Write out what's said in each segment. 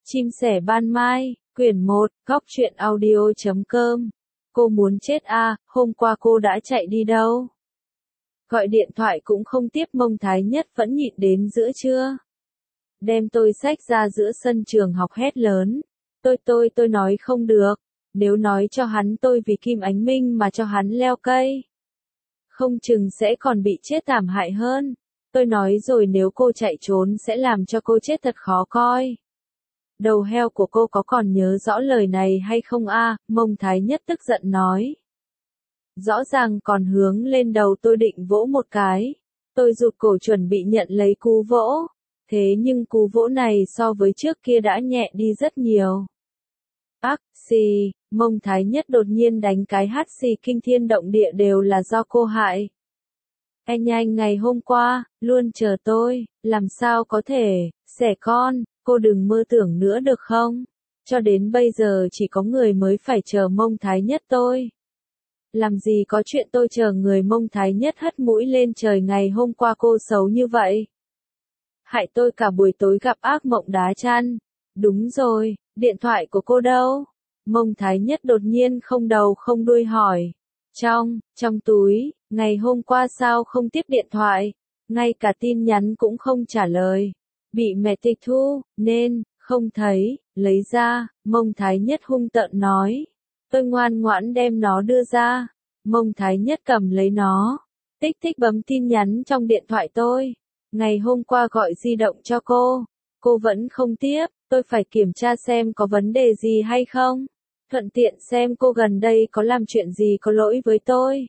Chim sẻ ban mai, quyển 1, góc truyện audio.com. Cô muốn chết à, hôm qua cô đã chạy đi đâu? Gọi điện thoại cũng không tiếp, Mông Thái Nhất vẫn nhịn đến giữa trưa. Đem tôi xách ra giữa sân trường học hét lớn. Tôi nói không được. Nếu nói cho hắn tôi vì Kim Ánh Minh mà cho hắn leo cây, không chừng sẽ còn bị chết thảm hại hơn. Tôi nói rồi, nếu cô chạy trốn sẽ làm cho cô chết thật khó coi. Đầu heo của cô có còn nhớ rõ lời này hay không a? Mông Thái Nhất tức giận nói. Rõ ràng còn hướng lên đầu tôi định vỗ một cái. Tôi rụt cổ chuẩn bị nhận lấy cú vỗ. Thế nhưng cú vỗ này so với trước kia đã nhẹ đi rất nhiều. Ác xì, Mông Thái Nhất đột nhiên đánh cái hắt xì kinh thiên động địa, đều là do cô hại. Anh ngày hôm qua, luôn chờ tôi, làm sao có thể, xẻ con, cô đừng mơ tưởng nữa được không? Cho đến bây giờ chỉ có người mới phải chờ Mông Thái Nhất tôi. Làm gì có chuyện tôi chờ người. Mông Thái Nhất hất mũi lên trời, ngày hôm qua cô xấu như vậy. Hại tôi cả buổi tối gặp ác mộng đá chăn. Đúng rồi, điện thoại của cô đâu? Mông Thái Nhất đột nhiên không đầu không đuôi hỏi. Trong túi, ngày hôm qua sao không tiếp điện thoại? Ngay cả tin nhắn cũng không trả lời. Bị mẹ tịch thu, nên, không thấy, lấy ra, Mông Thái Nhất hung tợn nói. Tôi ngoan ngoãn đem nó đưa ra. Mông Thái Nhất cầm lấy nó. Tích tích bấm tin nhắn trong điện thoại tôi. Ngày hôm qua gọi di động cho cô vẫn không tiếp, tôi phải kiểm tra xem có vấn đề gì hay không. Thuận tiện xem cô gần đây có làm chuyện gì có lỗi với tôi.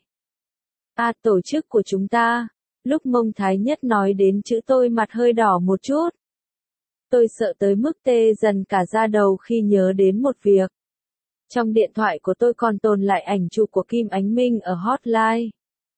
Tổ chức của chúng ta. Lúc Mông Thái Nhất nói đến chữ tôi, mặt hơi đỏ một chút. Tôi sợ tới mức tê dần cả da đầu khi nhớ đến một việc. Trong điện thoại của tôi còn tồn lại ảnh chụp của Kim Ánh Minh ở hotline.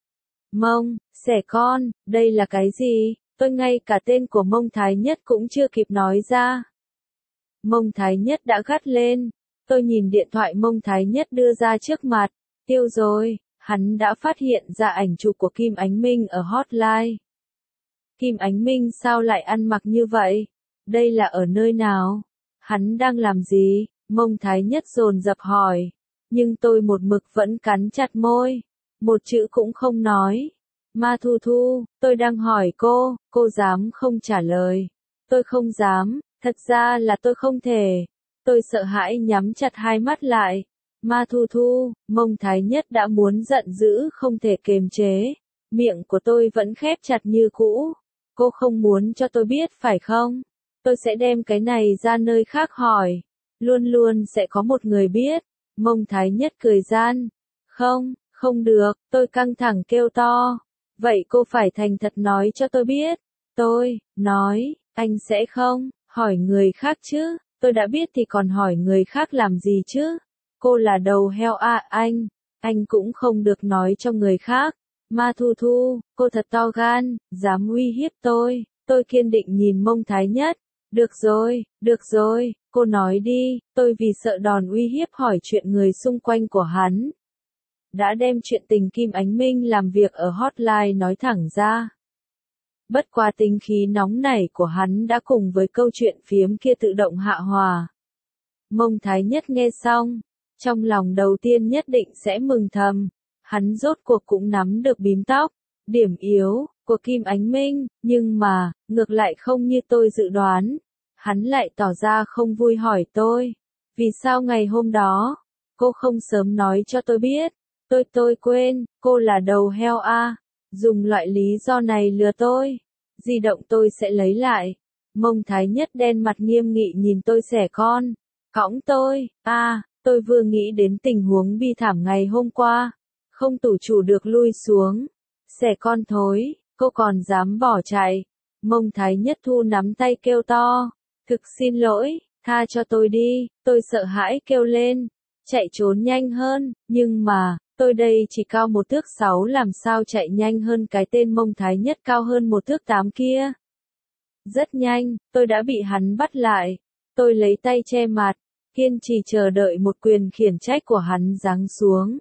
Mông, xẻ con, đây là cái gì? Tôi ngay cả tên của Mông Thái Nhất cũng chưa kịp nói ra. Mông Thái Nhất đã gắt lên. Tôi nhìn điện thoại Mông Thái Nhất đưa ra trước mặt. Tiêu rồi, hắn đã phát hiện ra ảnh chụp của Kim Ánh Minh ở hotline. Kim Ánh Minh sao lại ăn mặc như vậy? Đây là ở nơi nào? Hắn đang làm gì? Mông Thái Nhất dồn dập hỏi. Nhưng tôi một mực vẫn cắn chặt môi. Một chữ cũng không nói. Ma Thu Thu, tôi đang hỏi cô dám không trả lời? Tôi không dám, thật ra là tôi không thể. Tôi sợ hãi nhắm chặt hai mắt lại. Ma Thu Thu, Mông Thái Nhất đã muốn giận dữ không thể kềm chế. Miệng của tôi vẫn khép chặt như cũ. Cô không muốn cho tôi biết phải không? Tôi sẽ đem cái này ra nơi khác hỏi. Luôn luôn sẽ có một người biết. Mông Thái Nhất cười gian. Không được, tôi căng thẳng kêu to. Vậy cô phải thành thật nói cho tôi biết. Tôi nói, anh sẽ không hỏi người khác chứ. Tôi đã biết thì còn hỏi người khác làm gì chứ? Cô là đầu heo à? Anh cũng không được nói cho người khác. Ma Thu Thu, cô thật to gan, dám uy hiếp tôi. Tôi kiên định nhìn Mông Thái Nhất. Được rồi, cô nói đi. Tôi vì sợ đòn uy hiếp hỏi chuyện người xung quanh của hắn, đã đem chuyện tình Kim Ánh Minh làm việc ở hotline nói thẳng ra. Bất quá tính khí nóng nảy của hắn đã cùng với câu chuyện phiếm kia tự động hạ hòa. Mông Thái Nhất nghe xong, trong lòng đầu tiên nhất định sẽ mừng thầm. Hắn rốt cuộc cũng nắm được bím tóc, điểm yếu của Kim Ánh Minh, nhưng mà, ngược lại không như tôi dự đoán. Hắn lại tỏ ra không vui hỏi tôi. Vì sao ngày hôm đó, cô không sớm nói cho tôi biết? Tôi quên, cô là đầu heo à? Dùng loại lý do này lừa tôi. Di động tôi sẽ lấy lại. Mông Thái Nhất đen mặt nghiêm nghị nhìn tôi xẻ con. Cõng tôi, tôi vừa nghĩ đến tình huống bi thảm ngày hôm qua. Không tự chủ được lui xuống. Xẻ con thối, cô còn dám bỏ chạy. Mông Thái Nhất thu nắm tay kêu to. Thực xin lỗi, tha cho tôi đi. Tôi sợ hãi kêu lên. Chạy trốn nhanh hơn, nhưng mà, tôi đây chỉ cao 1 thước 6, làm sao chạy nhanh hơn cái tên Mông Thái Nhất cao hơn 1 thước 8 kia. Rất nhanh, tôi đã bị hắn bắt lại. Tôi lấy tay che mặt, kiên trì chờ đợi một quyền khiển trách của hắn giáng xuống.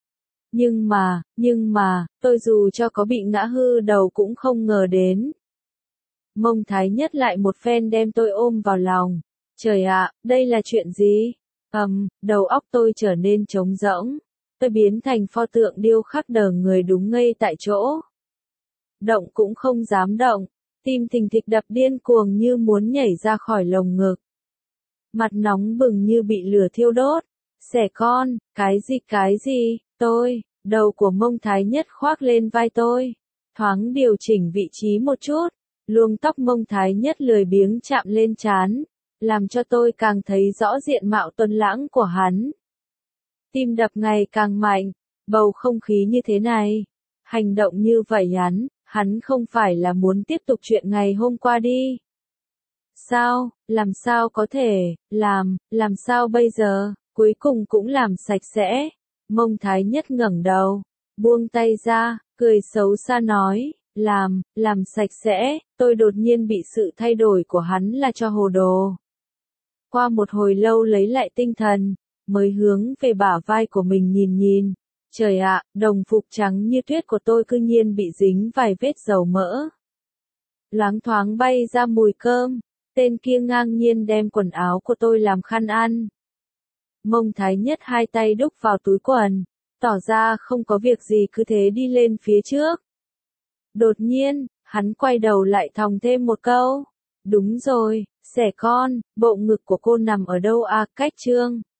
Nhưng mà, tôi dù cho có bị ngã hư đầu cũng không ngờ đến. Mông Thái Nhất lại một phen đem tôi ôm vào lòng. Trời ạ, đây là chuyện gì? Đầu óc tôi trở nên trống rỗng. Tôi biến thành pho tượng điêu khắc đờ người đúng ngây tại chỗ. Động cũng không dám động, tim thình thịch đập điên cuồng như muốn nhảy ra khỏi lồng ngực. Mặt nóng bừng như bị lửa thiêu đốt. Xẻ con, cái gì, đầu của Mông Thái Nhất khoác lên vai tôi. Thoáng điều chỉnh vị trí một chút, luông tóc Mông Thái Nhất lười biếng chạm lên trán, làm cho tôi càng thấy rõ diện mạo tuấn lãng của hắn. Tim đập ngày càng mạnh, bầu không khí như thế này, hành động như vậy hắn không phải là muốn tiếp tục chuyện ngày hôm qua đi. Sao, làm sao có thể, làm sao bây giờ, cuối cùng cũng làm sạch sẽ. Mông Thái Nhất ngẩng đầu, buông tay ra, cười xấu xa nói, làm sạch sẽ, tôi đột nhiên bị sự thay đổi của hắn là cho hồ đồ. Qua một hồi lâu lấy lại tinh thần, mới hướng về bả vai của mình nhìn. Trời ạ, đồng phục trắng như tuyết của tôi cư nhiên bị dính vài vết dầu mỡ. Loáng thoáng bay ra mùi cơm, tên kia ngang nhiên đem quần áo của tôi làm khăn ăn. Mông Thái Nhất hai tay đút vào túi quần, tỏ ra không có việc gì cứ thế đi lên phía trước. Đột nhiên, hắn quay đầu lại thòng thêm một câu. Đúng rồi, xẻ con, bộ ngực của cô nằm ở đâu à, cách trương.